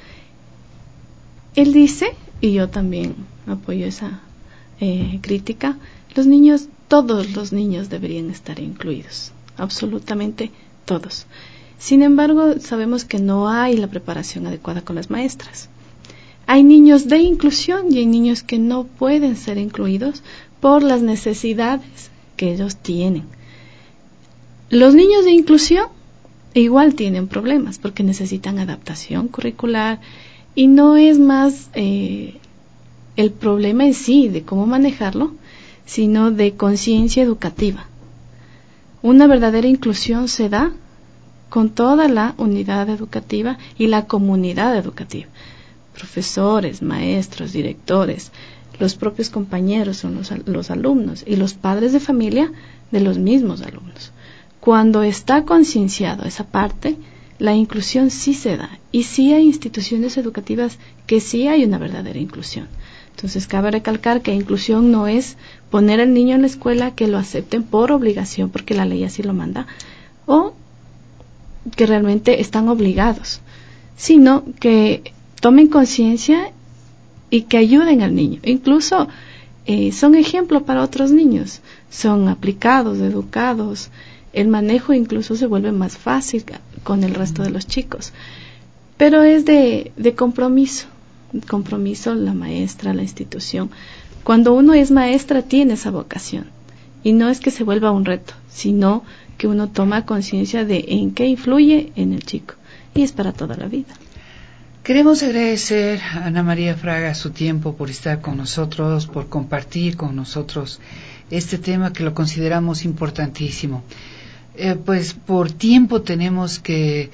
Él dice, y yo también apoyo esa eh, crítica, los niños, todos los niños deberían estar incluidos, absolutamente todos. Sin embargo, sabemos que no hay la preparación adecuada con las maestras. Hay niños de inclusión y hay niños que no pueden ser incluidos por las necesidades que ellos tienen. Los niños de inclusión igual tienen problemas porque necesitan adaptación curricular y no es más eh, el problema en sí de cómo manejarlo, sino de conciencia educativa. Una verdadera inclusión se da con toda la unidad educativa y la comunidad educativa. Profesores, maestros, directores, los propios compañeros son los, los alumnos y los padres de familia de los mismos alumnos. Cuando está concienciado esa parte, la inclusión sí se da y sí hay instituciones educativas que sí hay una verdadera inclusión. Entonces cabe recalcar que inclusión no es poner al niño en la escuela que lo acepten por obligación porque la ley así lo manda o que realmente están obligados, sino que tomen conciencia y que ayuden al niño. Incluso eh, son ejemplo para otros niños, son aplicados, educados, el manejo incluso se vuelve más fácil con el resto de los chicos, pero es de, de compromiso, compromiso la maestra, la institución. Cuando uno es maestra tiene esa vocación y no es que se vuelva un reto, sino que uno toma conciencia de en qué influye en el chico y es para toda la vida. Queremos agradecer a Ana María Fraga su tiempo por estar con nosotros, por compartir con nosotros este tema que lo consideramos importantísimo. Eh, pues por tiempo tenemos que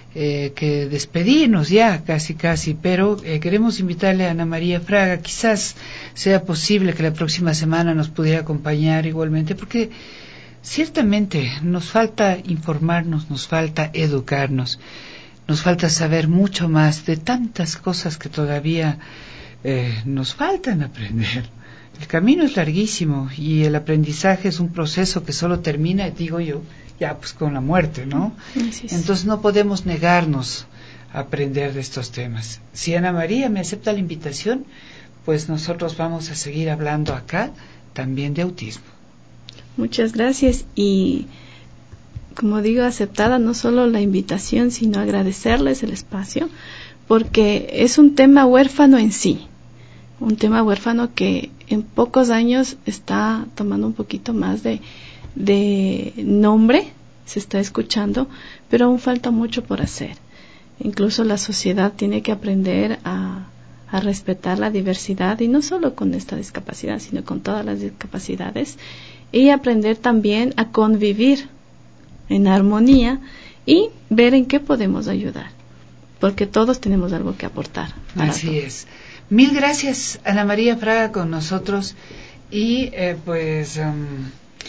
eh, que despedirnos ya, casi casi, pero eh, queremos invitarle a Ana María Fraga, quizás sea posible que la próxima semana nos pudiera acompañar igualmente, porque ciertamente nos falta informarnos, nos falta educarnos, nos falta saber mucho más de tantas cosas que todavía eh, nos faltan aprender. El camino es larguísimo y el aprendizaje es un proceso que solo termina, digo yo, ya pues con la muerte, ¿no? Entonces no podemos negarnos a aprender de estos temas. Si Ana María me acepta la invitación, pues nosotros vamos a seguir hablando acá también de autismo. Muchas gracias y, como digo, aceptada no solo la invitación, sino agradecerles el espacio, porque es un tema huérfano en sí, un tema huérfano que en pocos años está tomando un poquito más de, de nombre, se está escuchando, pero aún falta mucho por hacer. Incluso la sociedad tiene que aprender a, a respetar la diversidad, y no solo con esta discapacidad, sino con todas las discapacidades, y aprender también a convivir en armonía y ver en qué podemos ayudar, porque todos tenemos algo que aportar. Así todos. es. Mil gracias, Ana María Fraga, con nosotros, y eh, pues um,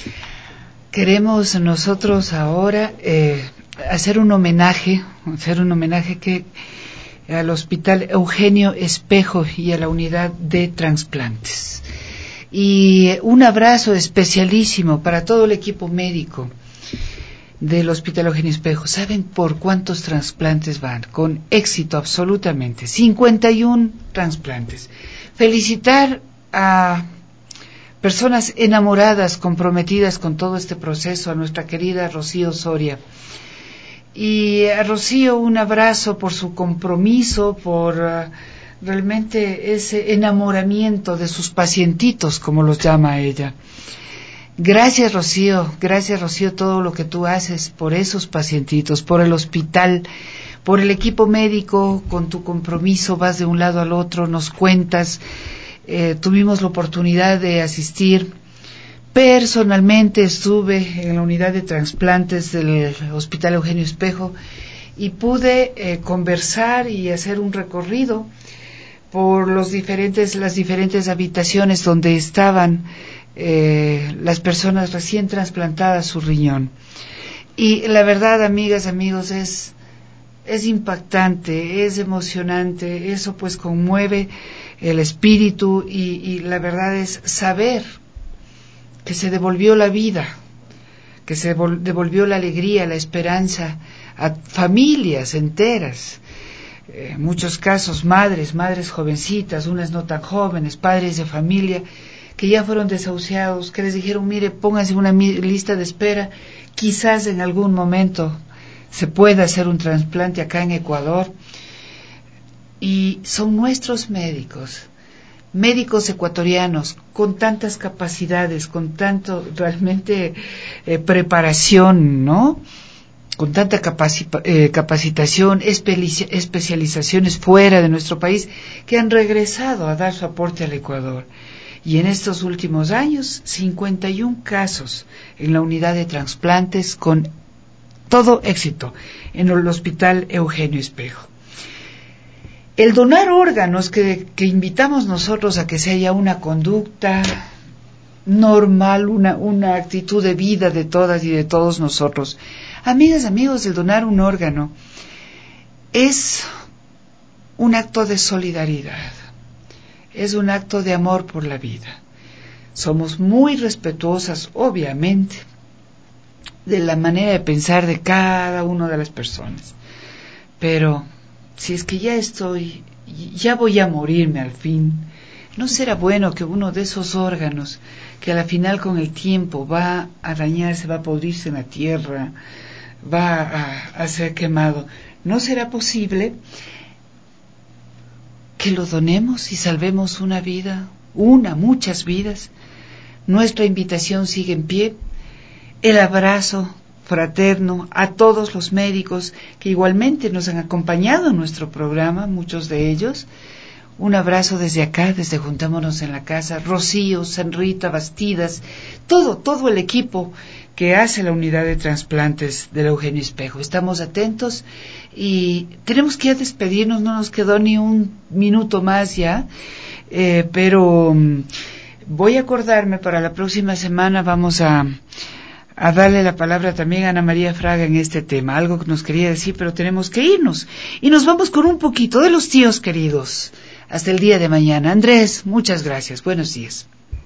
queremos nosotros ahora eh, hacer un homenaje, hacer un homenaje que al Hospital Eugenio Espejo y a la unidad de trasplantes. Y un abrazo especialísimo para todo el equipo médico del Hospital Eugenio Espejo. ¿Saben por cuántos trasplantes van? Con éxito absolutamente. cincuenta y uno trasplantes. Felicitar a personas enamoradas, comprometidas con todo este proceso, a nuestra querida Rocío Soria. Y a Rocío un abrazo por su compromiso, por uh, realmente ese enamoramiento de sus pacientitos, como los llama ella. Gracias, Rocío, gracias, Rocío, todo lo que tú haces por esos pacientitos, por el hospital, por el equipo médico, con tu compromiso vas de un lado al otro, nos cuentas. Eh, tuvimos la oportunidad de asistir. Personalmente estuve en la unidad de trasplantes del Hospital Eugenio Espejo y pude eh, conversar y hacer un recorrido por los diferentes, las diferentes habitaciones donde estaban eh, las personas recién trasplantadas su riñón. Y la verdad, amigas, amigos, es, es impactante, es emocionante, eso pues conmueve el espíritu y, y la verdad es saber que se devolvió la vida, que se devolvió la alegría, la esperanza a familias enteras. En eh, muchos casos madres, madres jovencitas, unas no tan jóvenes, padres de familia que ya fueron desahuciados, que les dijeron, mire, pónganse una lista de espera, quizás en algún momento se pueda hacer un trasplante acá en Ecuador. Y son nuestros médicos, médicos ecuatorianos con tantas capacidades, con tanto realmente eh, preparación, ¿no? Con tanta capaci eh, capacitación, especializaciones fuera de nuestro país, que han regresado a dar su aporte al Ecuador. Y en estos últimos años, cincuenta y uno casos en la unidad de trasplantes con todo éxito en el Hospital Eugenio Espejo. El donar órganos que, que invitamos nosotros a que sea una conducta normal, una, una actitud de vida de todas y de todos nosotros. Amigas, amigos, el donar un órgano es un acto de solidaridad, es un acto de amor por la vida. Somos muy respetuosas, obviamente, de la manera de pensar de cada una de las personas, pero si es que ya estoy, ya voy a morirme al fin, ¿no será bueno que uno de esos órganos, que a la final con el tiempo va a dañarse, va a podrirse en la tierra, va a, a ser quemado, no será posible que lo donemos y salvemos una vida, una, muchas vidas? Nuestra invitación sigue en pie, el abrazo fraterno a todos los médicos que igualmente nos han acompañado en nuestro programa, muchos de ellos. Un abrazo desde acá, desde Juntémonos en la Casa, Rocío, San Rita, Bastidas, todo, todo el equipo que hace la unidad de trasplantes de la Eugenio Espejo. Estamos atentos y tenemos que ya despedirnos, no nos quedó ni un minuto más ya, eh, pero um, voy a acordarme para la próxima semana, vamos a, a darle la palabra también a Ana María Fraga en este tema, algo que nos quería decir, pero tenemos que irnos. Y nos vamos con un poquito de los tíos queridos. Hasta el día de mañana. Andrés, muchas gracias. Buenos días.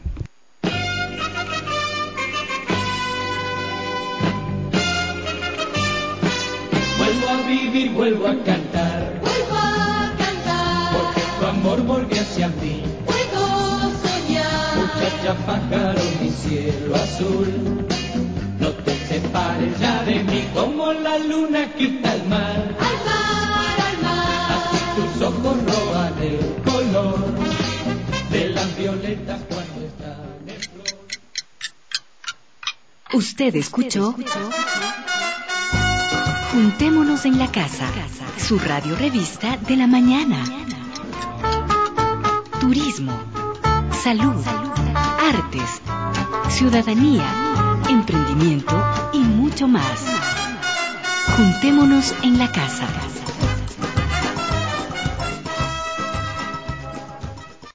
Vuelvo a vivir, vuelvo a cantar, vuelvo a cantar, porque tu amor volvió hacia mí. Puedo soñar, Muchacha pájaro, mi cielo azul, no te separes ya de mí, como la luna quita el mar. Al mar, al mar, así tus ojos roban el color de las violetas cuando están en flor. Usted escuchó Juntémonos en la Casa, su radio revista de la mañana. Turismo, salud, artes, ciudadanía, emprendimiento y mucho más. Juntémonos en la Casa.